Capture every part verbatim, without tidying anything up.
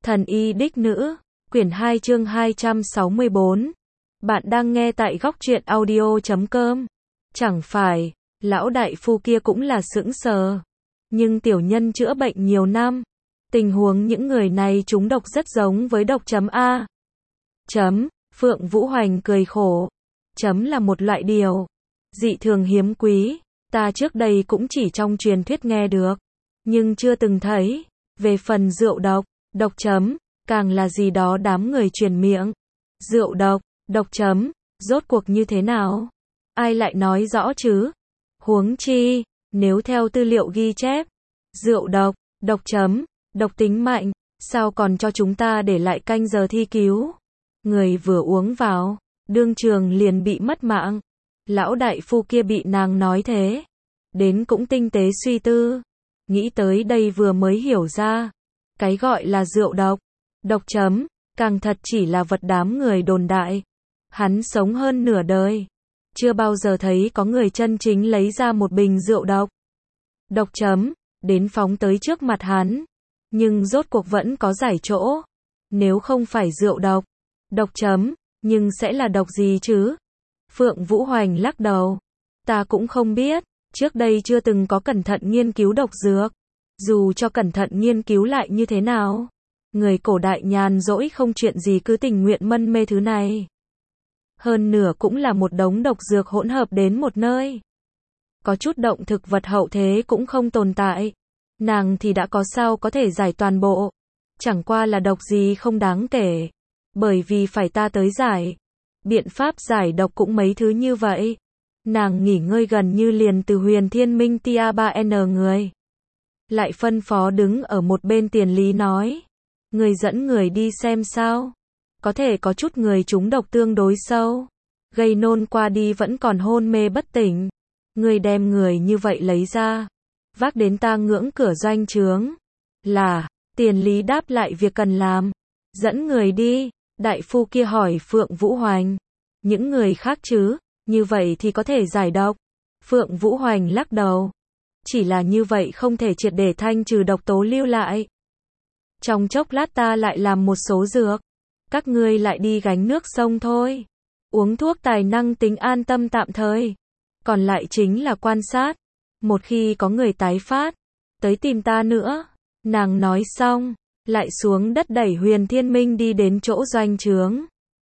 Thần y đích nữ, quyển hai chương hai trăm sáu mươi bốn. Bạn đang nghe tại góc truyện audio chấm com. Chẳng phải, lão đại phu kia cũng là sững sờ. Nhưng tiểu nhân chữa bệnh nhiều năm. Tình huống những người này trúng độc rất giống với độc chấm A. Chấm, Phượng Vũ Hoành cười khổ. Chấm là một loại điều dị thường hiếm quý. Ta trước đây cũng chỉ trong truyền thuyết nghe được. Nhưng chưa từng thấy. Về phần rượu độc, độc chấm, càng là gì đó đám người truyền miệng. Rượu độc, độc chấm, rốt cuộc như thế nào? Ai lại nói rõ chứ? Huống chi, nếu theo tư liệu ghi chép, rượu độc, độc chấm, độc tính mạnh, sao còn cho chúng ta để lại canh giờ thi cứu? Người vừa uống vào, đương trường liền bị mất mạng. Lão đại phu kia bị nàng nói thế. Đến cũng tinh tế suy tư. Nghĩ tới đây vừa mới hiểu ra. Cái gọi là rượu độc, độc chấm, càng thật chỉ là vật đám người đồn đại. Hắn sống hơn nửa đời. Chưa bao giờ thấy có người chân chính lấy ra một bình rượu độc. Độc chấm, đến phóng tới trước mặt hắn. Nhưng rốt cuộc vẫn có giải chỗ. Nếu không phải rượu độc, độc chấm, nhưng sẽ là độc gì chứ? Phượng Vũ Hoành lắc đầu. Ta cũng không biết, trước đây chưa từng có cẩn thận nghiên cứu độc dược. Dù cho cẩn thận nghiên cứu lại như thế nào, người cổ đại nhàn rỗi không chuyện gì cứ tình nguyện mân mê thứ này. Hơn nửa cũng là một đống độc dược hỗn hợp đến một nơi. Có chút động thực vật hậu thế cũng không tồn tại. Nàng thì đã có sao có thể giải toàn bộ. Chẳng qua là độc gì không đáng kể. Bởi vì phải ta tới giải. Biện pháp giải độc cũng mấy thứ như vậy. Nàng nghỉ ngơi gần như liền từ Huyền Thiên Minh tia ba N người. Lại phân phó đứng ở một bên Tiền Lý nói. Người dẫn người đi xem sao. Có thể có chút người trúng độc tương đối sâu. Gây nôn qua đi vẫn còn hôn mê bất tỉnh. Người đem người như vậy lấy ra. Vác đến ta ngưỡng cửa doanh trướng. Là, Tiền Lý đáp lại việc cần làm. Dẫn người đi, đại phu kia hỏi Phượng Vũ Hoành. Những người khác chứ, như vậy thì có thể giải độc. Phượng Vũ Hoành lắc đầu. Chỉ là như vậy không thể triệt để thanh trừ độc tố lưu lại. Trong chốc lát ta lại làm một số dược. Các ngươi lại đi gánh nước sông thôi. Uống thuốc tài năng tính an tâm tạm thời. Còn lại chính là quan sát. Một khi có người tái phát, tới tìm ta nữa. Nàng nói xong, lại xuống đất đẩy Huyền Thiên Minh đi đến chỗ doanh trướng.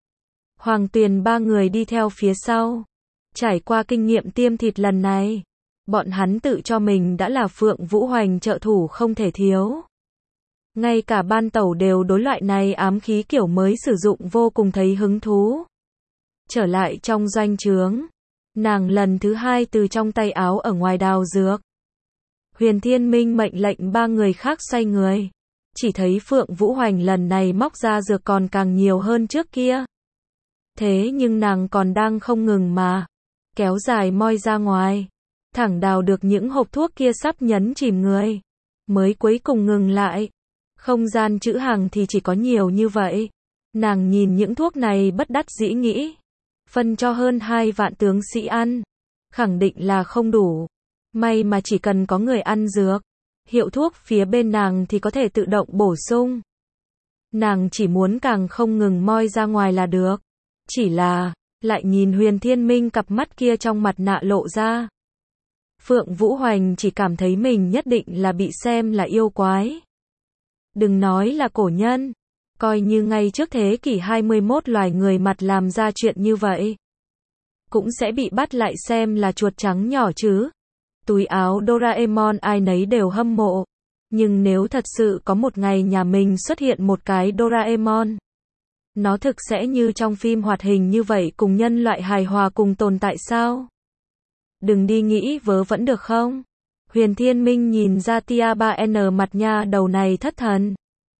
Hoàng Tuyền ba người đi theo phía sau. Trải qua kinh nghiệm tiêm thịt lần này, bọn hắn tự cho mình đã là Phượng Vũ Hoành trợ thủ không thể thiếu. Ngay cả ban tẩu đều đối loại này ám khí kiểu mới sử dụng vô cùng thấy hứng thú. Trở lại trong doanh trướng, nàng lần thứ hai từ trong tay áo ở ngoài đào dược. Huyền Thiên Minh mệnh lệnh ba người khác xoay người. Chỉ thấy Phượng Vũ Hoành lần này móc ra dược còn càng nhiều hơn trước kia. Thế nhưng nàng còn đang không ngừng mà kéo dài moi ra ngoài. Thẳng đào được những hộp thuốc kia sắp nhấn chìm người. Mới cuối cùng ngừng lại. Không gian trữ hàng thì chỉ có nhiều như vậy. Nàng nhìn những thuốc này bất đắc dĩ nghĩ. Phân cho hơn hai vạn tướng sĩ ăn. Khẳng định là không đủ. May mà chỉ cần có người ăn dược. Hiệu thuốc phía bên nàng thì có thể tự động bổ sung. Nàng chỉ muốn càng không ngừng moi ra ngoài là được. Chỉ là, lại nhìn Huyền Thiên Minh cặp mắt kia trong mặt nạ lộ ra. Phượng Vũ Hoành chỉ cảm thấy mình nhất định là bị xem là yêu quái. Đừng nói là cổ nhân. Coi như ngay trước thế kỷ hai mươi mốt loài người mặt làm ra chuyện như vậy. Cũng sẽ bị bắt lại xem là chuột trắng nhỏ chứ. Túi áo Doraemon ai nấy đều hâm mộ. Nhưng nếu thật sự có một ngày nhà mình xuất hiện một cái Doraemon. Nó thực sẽ như trong phim hoạt hình như vậy cùng nhân loại hài hòa cùng tồn tại sao? Đừng đi nghĩ vớ vẩn được không? Huyền Thiên Minh nhìn ra tia ba N mặt nha đầu này thất thần.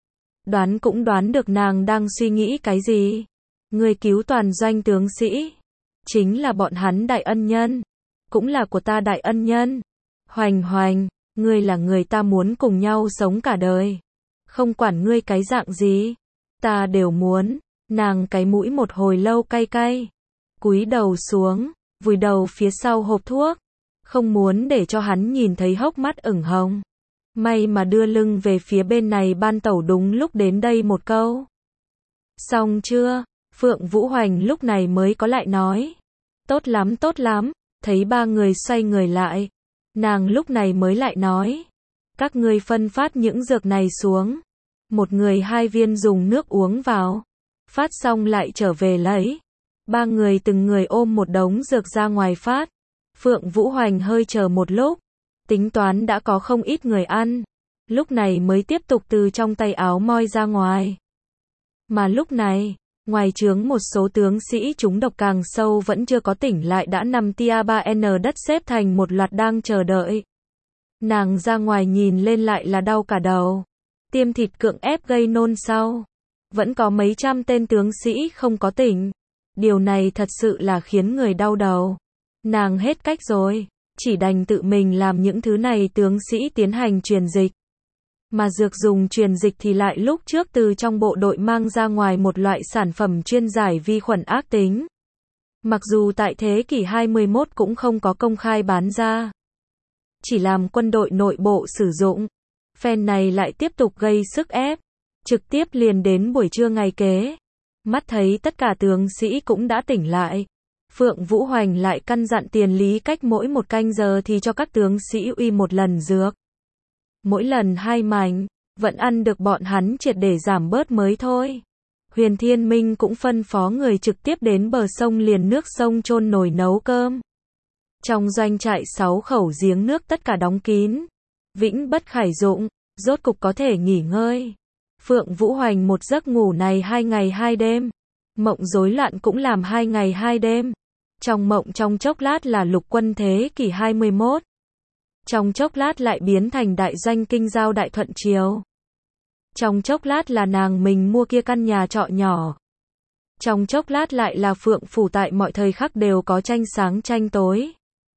Đoán cũng đoán được nàng đang suy nghĩ cái gì. Người cứu toàn doanh tướng sĩ. Chính là bọn hắn đại ân nhân. Cũng là của ta đại ân nhân. Hoành Hoành, ngươi là người ta muốn cùng nhau sống cả đời. Không quản ngươi cái dạng gì. Ta đều muốn. Nàng cái mũi một hồi lâu cay cay. Cúi đầu xuống, vùi đầu phía sau hộp thuốc. Không muốn để cho hắn nhìn thấy hốc mắt ửng hồng. May mà đưa lưng về phía bên này ban tẩu đúng lúc đến đây một câu. Xong chưa? Phượng Vũ Hoành lúc này mới có lại nói. Tốt lắm tốt lắm, thấy ba người xoay người lại. Nàng lúc này mới lại nói. Các ngươi phân phát những dược này xuống. Một người hai viên dùng nước uống vào. Phát xong lại trở về lấy. Ba người từng người ôm một đống dược ra ngoài phát. Phượng Vũ Hoành hơi chờ một lúc. Tính toán đã có không ít người ăn. Lúc này mới tiếp tục từ trong tay áo moi ra ngoài. Mà lúc này, ngoài trướng một số tướng sĩ trúng độc càng sâu vẫn chưa có tỉnh lại đã nằm tia ba N đất xếp thành một loạt đang chờ đợi. Nàng ra ngoài nhìn lên lại là đau cả đầu. Tiêm thịt cưỡng ép gây nôn sau. Vẫn có mấy trăm tên tướng sĩ không có tỉnh. Điều này thật sự là khiến người đau đầu. Nàng hết cách rồi. Chỉ đành tự mình làm những thứ này tướng sĩ tiến hành truyền dịch. Mà dược dùng truyền dịch thì lại lúc trước từ trong bộ đội mang ra ngoài một loại sản phẩm chuyên giải vi khuẩn ác tính. Mặc dù tại thế kỷ hai mươi mốt cũng không có công khai bán ra. Chỉ làm quân đội nội bộ sử dụng. Phen này lại tiếp tục gây sức ép. Trực tiếp liền đến buổi trưa ngày kế. Mắt thấy tất cả tướng sĩ cũng đã tỉnh lại. Phượng Vũ Hoành lại căn dặn Tiền Lý cách mỗi một canh giờ thì cho các tướng sĩ uy một lần dược. Mỗi lần hai mảnh, vẫn ăn được bọn hắn triệt để giảm bớt mới thôi. Huyền Thiên Minh cũng phân phó người trực tiếp đến bờ sông liền nước sông chôn nồi nấu cơm. Trong doanh trại sáu khẩu giếng nước tất cả đóng kín. Vĩnh bất khải dụng, rốt cục có thể nghỉ ngơi. Phượng Vũ Hoành một giấc ngủ này hai ngày hai đêm. Mộng rối loạn cũng làm hai ngày hai đêm. Trong mộng trong chốc lát là lục quân thế kỷ hai mươi mốt. Trong chốc lát lại biến thành đại doanh kinh giao Đại Thuận Triều. Trong chốc lát là nàng mình mua kia căn nhà trọ nhỏ. Trong chốc lát lại là Phượng phủ tại mọi thời khắc đều có tranh sáng tranh tối.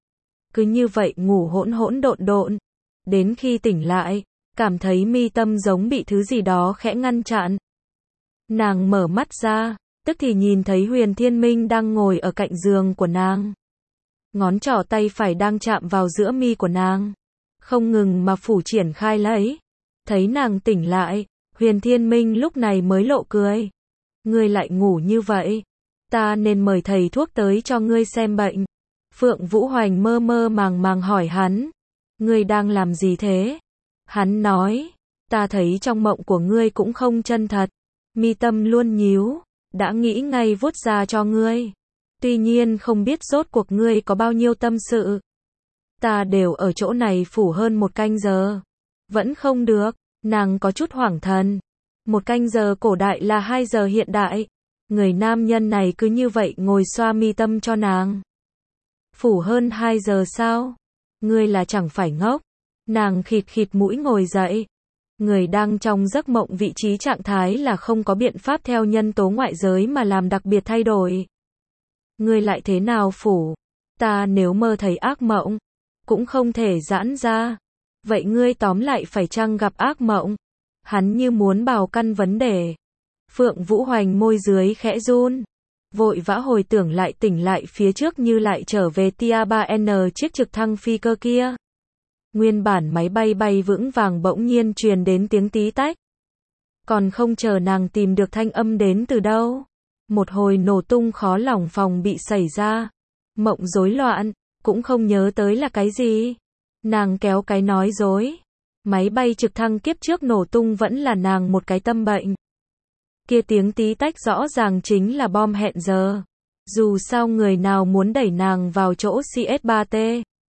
Cứ như vậy ngủ hỗn hỗn độn độn. Đến khi tỉnh lại, cảm thấy mi tâm giống bị thứ gì đó khẽ ngăn chặn. Nàng mở mắt ra, tức thì nhìn thấy Huyền Thiên Minh đang ngồi ở cạnh giường của nàng. Ngón trỏ tay phải đang chạm vào giữa mi của nàng. Không ngừng mà phủ triển khai lấy. Thấy nàng tỉnh lại, Huyền Thiên Minh lúc này mới lộ cười. Ngươi lại ngủ như vậy. Ta nên mời thầy thuốc tới cho ngươi xem bệnh. Phượng Vũ Hoành mơ mơ màng màng hỏi hắn. Ngươi đang làm gì thế? Hắn nói. Ta thấy trong mộng của ngươi cũng không chân thật. Mi tâm luôn nhíu. Đã nghĩ ngay vuốt ra cho ngươi. Tuy nhiên không biết rốt cuộc ngươi có bao nhiêu tâm sự. Ta đều ở chỗ này phủ hơn một canh giờ. Vẫn không được. Nàng có chút hoảng thần. Một canh giờ cổ đại là hai giờ hiện đại. Người nam nhân này cứ như vậy ngồi xoa mi tâm cho nàng. Phủ hơn hai giờ sao? Ngươi là chẳng phải ngốc. Nàng khịt khịt mũi ngồi dậy. Người đang trong giấc mộng vị trí trạng thái là không có biện pháp theo nhân tố ngoại giới mà làm đặc biệt thay đổi. Ngươi lại thế nào phủ? Ta nếu mơ thấy ác mộng, cũng không thể giãn ra. Vậy ngươi tóm lại phải chăng gặp ác mộng? Hắn như muốn bào căn vấn đề. Phượng Vũ Hoành môi dưới khẽ run. Vội vã hồi tưởng lại tỉnh lại phía trước như lại trở về tia ba N chiếc trực thăng phi cơ kia. Nguyên bản máy bay bay vững vàng bỗng nhiên truyền đến tiếng tí tách. Còn không chờ nàng tìm được thanh âm đến từ đâu. Một hồi nổ tung khó lòng phòng bị xảy ra. Mộng rối loạn, cũng không nhớ tới là cái gì. Nàng kéo cái nói dối. Máy bay trực thăng kiếp trước nổ tung vẫn là nàng một cái tâm bệnh. Kia tiếng tí tách rõ ràng chính là bom hẹn giờ. Dù sao người nào muốn đẩy nàng vào chỗ C S ba T.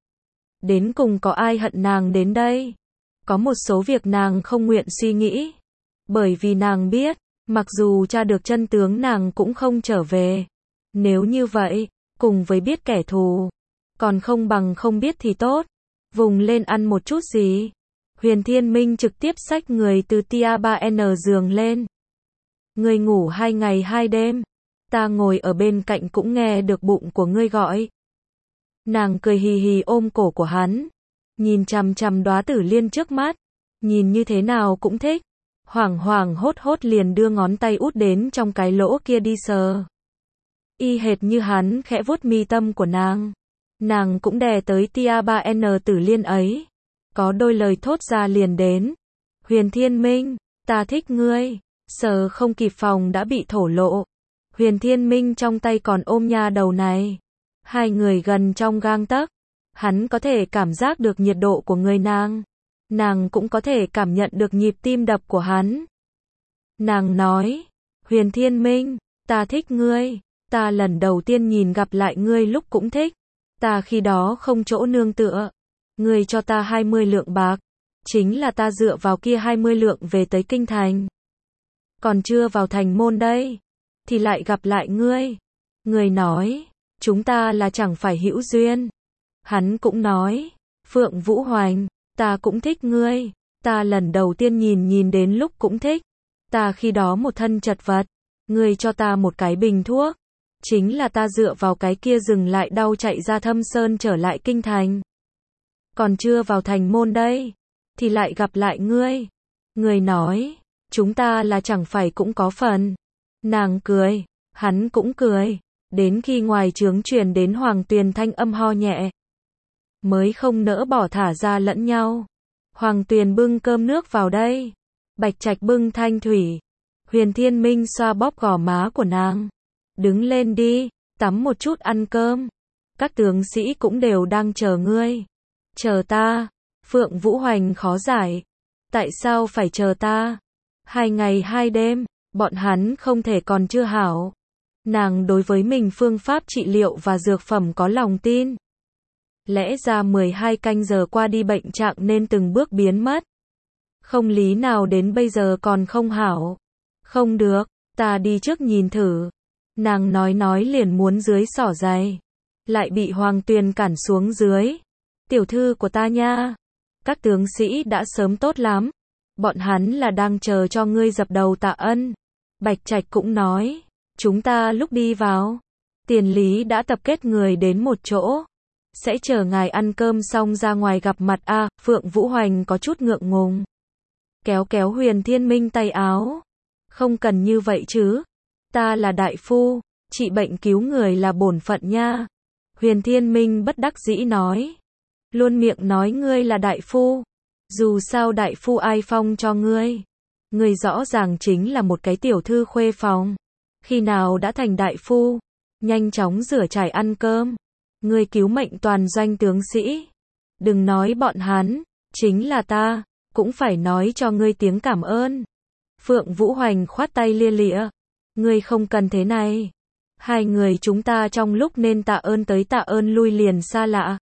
Đến cùng có ai hận nàng đến đây? Có một số việc nàng không nguyện suy nghĩ. Bởi vì nàng biết, mặc dù tra được chân tướng nàng cũng không trở về. Nếu như vậy, cùng với biết kẻ thù, còn không bằng không biết thì tốt. Vùng lên ăn một chút gì. Huyền Thiên Minh trực tiếp xách người từ tia ba N giường lên. Ngươi ngủ hai ngày hai đêm. Ta ngồi ở bên cạnh cũng nghe được bụng của ngươi gọi. Nàng cười hì hì ôm cổ của hắn. Nhìn chằm chằm đóa tử liên trước mắt. Nhìn như thế nào cũng thích. Hoảng hoảng hốt hốt liền đưa ngón tay út đến trong cái lỗ kia đi sờ. Y hệt như hắn khẽ vuốt mi tâm của nàng. Nàng cũng đè tới tia ba N tử liên ấy. có đôi lời thốt ra liền đến. Huyền Thiên Minh, ta thích ngươi. Sờ không kịp phòng đã bị thổ lộ. Huyền Thiên Minh trong tay còn ôm nha đầu này. Hai người gần trong gang tấc. Hắn có thể cảm giác được nhiệt độ của người nàng. Nàng cũng có thể cảm nhận được nhịp tim đập của hắn. Nàng nói, Huyền Thiên Minh, ta thích ngươi. Ta lần đầu tiên nhìn gặp lại ngươi lúc cũng thích. Ta khi đó không chỗ nương tựa. Ngươi cho ta hai mươi lượng bạc. Chính là ta dựa vào kia hai mươi lượng về tới kinh thành. Còn chưa vào thành môn đây. Thì lại gặp lại ngươi. Ngươi nói, chúng ta là chẳng phải hữu duyên. Hắn cũng nói, Phượng Vũ Hoành, ta cũng thích ngươi. Ta lần đầu tiên nhìn nhìn đến lúc cũng thích. Ta khi đó một thân chật vật. Ngươi cho ta một cái bình thuốc. Chính là ta dựa vào cái kia dừng lại đau chạy ra Thâm Sơn trở lại kinh thành. Còn chưa vào thành môn đây. Thì lại gặp lại ngươi. Ngươi nói, chúng ta là chẳng phải cũng có phần. Nàng cười, hắn cũng cười. Đến khi ngoài trướng truyền đến Hoàng Tuyền thanh âm ho nhẹ. Mới không nỡ bỏ thả ra lẫn nhau. Hoàng Tuyền bưng cơm nước vào đây. Bạch Trạch bưng thanh thủy. Huyền Thiên Minh xoa bóp gò má của nàng. Đứng lên đi, tắm một chút ăn cơm. Các tướng sĩ cũng đều đang chờ ngươi. Chờ ta. Phượng Vũ Hoành khó giải. Tại sao phải chờ ta? Hai ngày hai đêm, bọn hắn không thể còn chưa hảo. Nàng đối với mình phương pháp trị liệu và dược phẩm có lòng tin. Lẽ ra mười hai canh giờ qua đi bệnh trạng nên từng bước biến mất. Không lý nào đến bây giờ còn không hảo. Không được, ta đi trước nhìn thử. Nàng nói nói liền muốn dưới xỏ giày. Lại bị Hoàng Tuyền cản xuống dưới. Tiểu thư của ta nha. Các tướng sĩ đã sớm tốt lắm. Bọn hắn là đang chờ cho ngươi dập đầu tạ ân. Bạch Trạch cũng nói. Chúng ta lúc đi vào. Tiền lý đã tập kết người đến một chỗ. Sẽ chờ ngài ăn cơm xong ra ngoài gặp mặt a. À, Phượng Vũ Hoành có chút ngượng ngùng. Kéo kéo Huyền Thiên Minh tay áo. Không cần như vậy chứ. Ta là đại phu. Trị bệnh cứu người là bổn phận nha. Huyền Thiên Minh bất đắc dĩ nói. Luôn miệng nói ngươi là đại phu. Dù sao đại phu ai phong cho ngươi. Ngươi rõ ràng chính là một cái tiểu thư khuê phòng. Khi nào đã thành đại phu. Nhanh chóng rửa chải ăn cơm. Ngươi cứu mệnh toàn doanh tướng sĩ. Đừng nói bọn hắn. Chính là ta. Cũng phải nói cho ngươi tiếng cảm ơn. Phượng Vũ Hoành khoát tay lia lịa. Ngươi không cần thế này. Hai người chúng ta trong lúc nên tạ ơn tới tạ ơn lui liền xa lạ.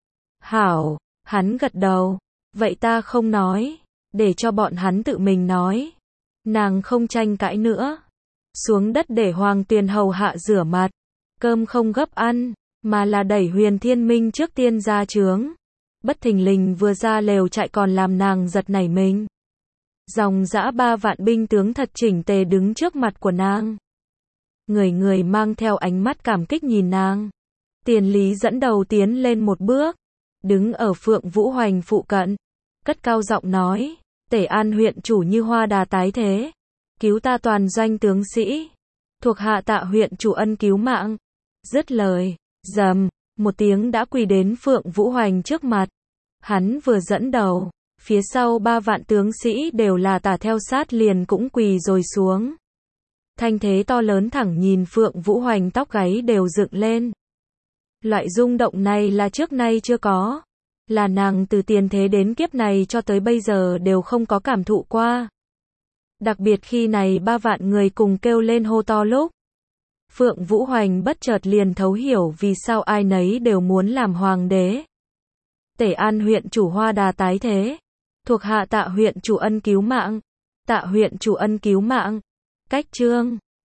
Hảo, hắn gật đầu. Vậy ta không nói. Để cho bọn hắn tự mình nói. Nàng không tranh cãi nữa. Xuống đất để Hoàng Tuyền hầu hạ rửa mặt. Cơm không gấp ăn. Mà là đẩy Huyền Thiên Minh trước tiên ra trướng. Bất thình lình vừa ra lều chạy còn làm nàng giật nảy mình. Dòng dã ba vạn binh tướng thật chỉnh tề đứng trước mặt của nàng. Người người mang theo ánh mắt cảm kích nhìn nàng. Tiền lý dẫn đầu tiến lên một bước. Đứng ở Phượng Vũ Hoành phụ cận. Cất cao giọng nói. Tể An huyện chủ như hoa đà tái thế. Cứu ta toàn doanh tướng sĩ. Thuộc hạ tạ huyện chủ ân cứu mạng. Dứt lời. Dầm. Một tiếng đã quỳ đến Phượng Vũ Hoành trước mặt. Hắn vừa dẫn đầu. Phía sau ba vạn tướng sĩ đều là tả theo sát liền cũng quỳ rồi xuống. Thanh thế to lớn thẳng nhìn Phượng Vũ Hoành tóc gáy đều dựng lên. Loại rung động này là trước nay chưa có. Là nàng từ tiền thế đến kiếp này cho tới bây giờ đều không có cảm thụ qua. Đặc biệt khi này ba vạn người cùng kêu lên hô to lúc. Phượng Vũ Hoành bất chợt liền thấu hiểu vì sao ai nấy đều muốn làm hoàng đế. Tể An huyện chủ hoa đà tái thế. Thuộc hạ tạ huyện chủ ân cứu mạng. Tạ huyện chủ ân cứu mạng. Cách chương